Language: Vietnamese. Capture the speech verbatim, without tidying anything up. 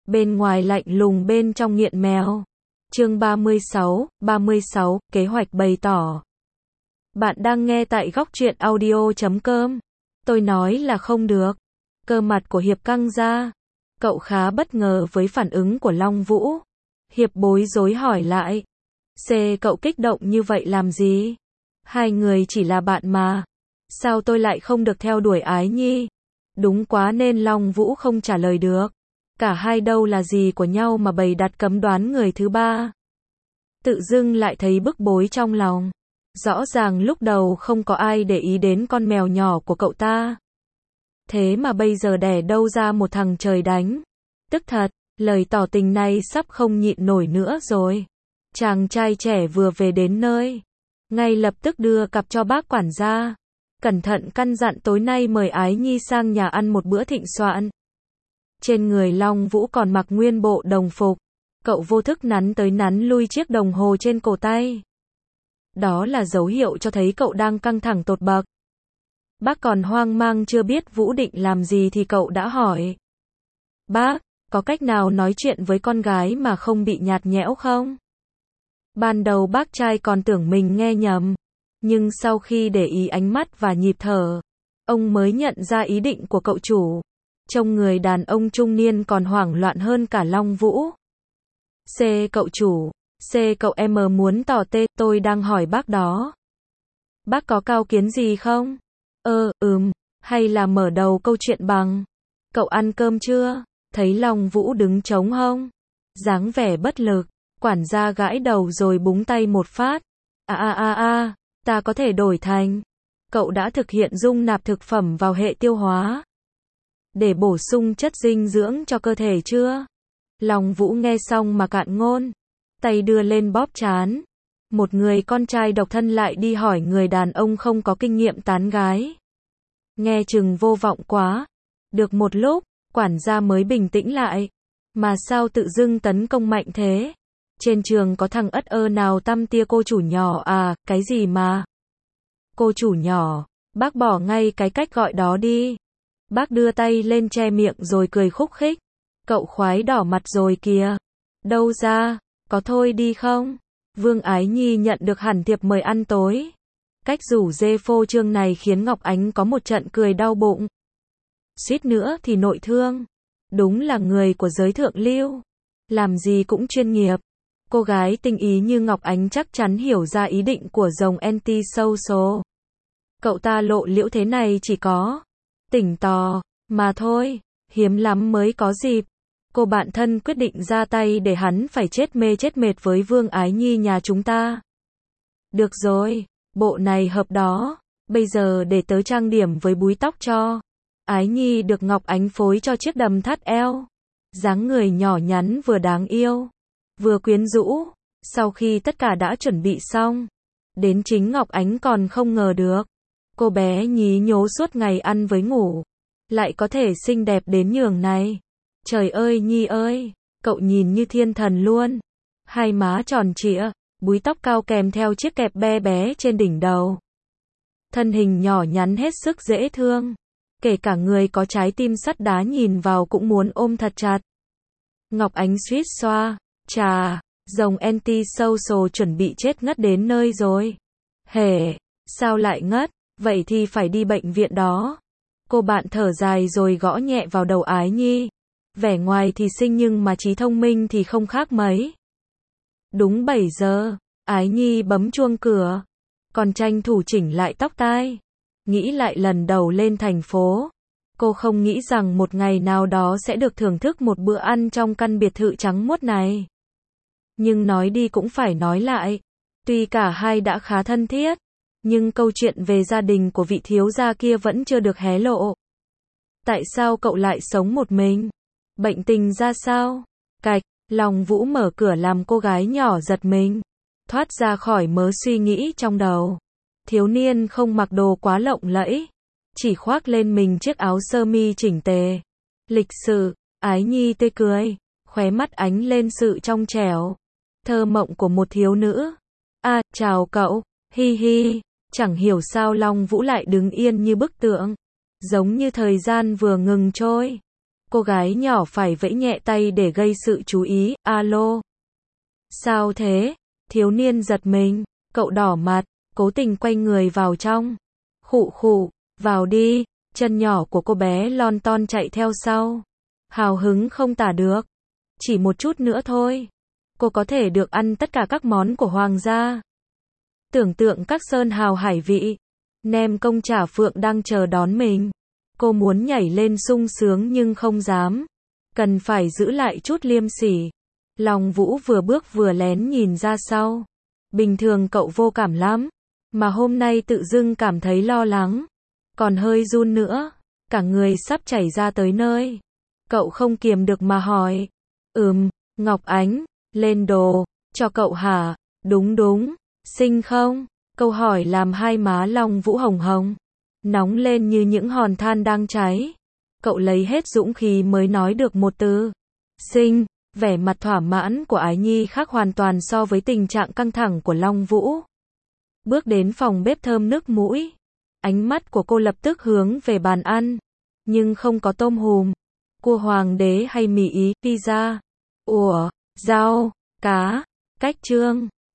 bên ngoài lạnh lùng bên trong nghiện mèo. Chương ba mươi sáu, ba mươi sáu, kế hoạch bày tỏ. Bạn đang nghe tại góc truyện audio chấm com. Tôi nói là không được. Cơ mặt của Hiệp căng ra. Cậu khá bất ngờ với phản ứng của Long Vũ. Hiệp bối rối hỏi lại. C, cậu kích động như vậy làm gì? Hai người chỉ là bạn mà. Sao tôi lại không được theo đuổi Ái Nhi? Đúng quá nên Long Vũ không trả lời được. Cả hai đâu là gì của nhau mà bày đặt cấm đoán người thứ ba. Tự dưng lại thấy bức bối trong lòng. Rõ ràng lúc đầu không có ai để ý đến con mèo nhỏ của cậu ta. Thế mà bây giờ đẻ đâu ra một thằng trời đánh. Tức thật, lời tỏ tình này sắp không nhịn nổi nữa rồi. Chàng trai trẻ vừa về đến nơi. Ngay lập tức đưa cặp cho bác quản gia. Cẩn thận căn dặn tối nay mời Ái Nhi sang nhà ăn một bữa thịnh soạn. Trên người Long Vũ còn mặc nguyên bộ đồng phục. Cậu vô thức nắn tới nắn lui chiếc đồng hồ trên cổ tay. Đó là dấu hiệu cho thấy cậu đang căng thẳng tột bậc. Bác còn hoang mang chưa biết Vũ định làm gì thì cậu đã hỏi. Bác, có cách nào nói chuyện với con gái mà không bị nhạt nhẽo không? Ban đầu bác trai còn tưởng mình nghe nhầm. Nhưng sau khi để ý ánh mắt và nhịp thở, ông mới nhận ra ý định của cậu chủ. Trông người đàn ông trung niên còn hoảng loạn hơn cả Long Vũ. C, cậu chủ. C, cậu em muốn tỏ tê, tôi đang hỏi bác đó. Bác có cao kiến gì không? Ơ, ừm, hay là mở đầu câu chuyện bằng. Cậu ăn cơm chưa? Thấy Long Vũ đứng trống hông. Dáng vẻ bất lực, quản gia gãi đầu rồi búng tay một phát. À à à à, ta có thể đổi thành. Cậu đã thực hiện dung nạp thực phẩm vào hệ tiêu hóa. Để bổ sung chất dinh dưỡng cho cơ thể chưa? Long Vũ nghe xong mà cạn ngôn. Tay đưa lên bóp trán. Một người con trai độc thân lại đi hỏi người đàn ông không có kinh nghiệm tán gái. Nghe chừng vô vọng quá. Được một lúc, quản gia mới bình tĩnh lại. Mà sao tự dưng tấn công mạnh thế? Trên trường có thằng ất ơ nào tăm tia cô chủ nhỏ à, cái gì mà? Cô chủ nhỏ, bác bỏ ngay cái cách gọi đó đi. Bác đưa tay lên che miệng rồi cười khúc khích. Cậu khoái đỏ mặt rồi kìa. Đâu ra, có thôi đi không? Vương Ái Nhi nhận được hẳn thiệp mời ăn tối. Cách rủ dê phô trương này khiến Ngọc Ánh có một trận cười đau bụng. Suýt nữa thì nội thương. Đúng là người của giới thượng lưu. Làm gì cũng chuyên nghiệp. Cô gái tinh ý như Ngọc Ánh chắc chắn hiểu ra ý định của dòng anti-social. Cậu ta lộ liễu thế này chỉ có tỉnh tò mà thôi, hiếm lắm mới có dịp. Cô bạn thân quyết định ra tay để hắn phải chết mê chết mệt với Vương Ái Nhi nhà chúng ta. Được rồi, bộ này hợp đó. Bây giờ để tớ trang điểm với búi tóc cho. Ái Nhi được Ngọc Ánh phối cho chiếc đầm thắt eo. Dáng người nhỏ nhắn vừa đáng yêu, vừa quyến rũ. Sau khi tất cả đã chuẩn bị xong, đến chính Ngọc Ánh còn không ngờ được. Cô bé nhí nhố suốt ngày ăn với ngủ, lại có thể xinh đẹp đến nhường này. Trời ơi Nhi ơi, cậu nhìn như thiên thần luôn. Hai má tròn trịa, búi tóc cao kèm theo chiếc kẹp be bé trên đỉnh đầu. Thân hình nhỏ nhắn hết sức dễ thương. Kể cả người có trái tim sắt đá nhìn vào cũng muốn ôm thật chặt. Ngọc Ánh suýt xoa, chà, dòng anti-social chuẩn bị chết ngất đến nơi rồi. Hề, sao lại ngất, vậy thì phải đi bệnh viện đó. Cô bạn thở dài rồi gõ nhẹ vào đầu Ái Nhi. Vẻ ngoài thì xinh nhưng mà trí thông minh thì không khác mấy. Đúng bảy giờ, Ái Nhi bấm chuông cửa. Còn tranh thủ chỉnh lại tóc tai. Nghĩ lại lần đầu lên thành phố. Cô không nghĩ rằng một ngày nào đó sẽ được thưởng thức một bữa ăn trong căn biệt thự trắng muốt này. Nhưng nói đi cũng phải nói lại. Tuy cả hai đã khá thân thiết, nhưng câu chuyện về gia đình của vị thiếu gia kia vẫn chưa được hé lộ. Tại sao cậu lại sống một mình? Bệnh tình ra sao? Cạch, Long Vũ mở cửa làm cô gái nhỏ giật mình. Thoát ra khỏi mớ suy nghĩ trong đầu. Thiếu niên không mặc đồ quá lộng lẫy. Chỉ khoác lên mình chiếc áo sơ mi chỉnh tề. Lịch sự, Ái Nhi tươi cười. Khóe mắt ánh lên sự trong trẻo. Thơ mộng của một thiếu nữ. À, chào cậu. Hi hi. Chẳng hiểu sao Long Vũ lại đứng yên như bức tượng. Giống như thời gian vừa ngừng trôi. Cô gái nhỏ phải vẫy nhẹ tay để gây sự chú ý, alo. Sao thế? Thiếu niên giật mình, cậu đỏ mặt, cố tình quay người vào trong. Khụ khụ, vào đi, chân nhỏ của cô bé lon ton chạy theo sau. Hào hứng không tả được. Chỉ một chút nữa thôi. Cô có thể được ăn tất cả các món của hoàng gia. Tưởng tượng các sơn hào hải vị. Nem công chả phượng đang chờ đón mình. Cô muốn nhảy lên sung sướng nhưng không dám. Cần phải giữ lại chút liêm sỉ. Long Vũ vừa bước vừa lén nhìn ra sau. Bình thường cậu vô cảm lắm. Mà hôm nay tự dưng cảm thấy lo lắng. Còn hơi run nữa. Cả người sắp chảy ra tới nơi. Cậu không kiềm được mà hỏi. Ừm, Ngọc Ánh, lên đồ, cho cậu hả? Đúng đúng, xinh không? Câu hỏi làm hai má Long Vũ hồng hồng. Nóng lên như những hòn than đang cháy. Cậu lấy hết dũng khí mới nói được một từ. Xinh, vẻ mặt thỏa mãn của Ái Nhi khác hoàn toàn so với tình trạng căng thẳng của Long Vũ. Bước đến phòng bếp thơm nước mũi. Ánh mắt của cô lập tức hướng về bàn ăn. Nhưng không có tôm hùm, cua hoàng đế hay mì ý, pizza. Ủa, rau, cá, cách trương.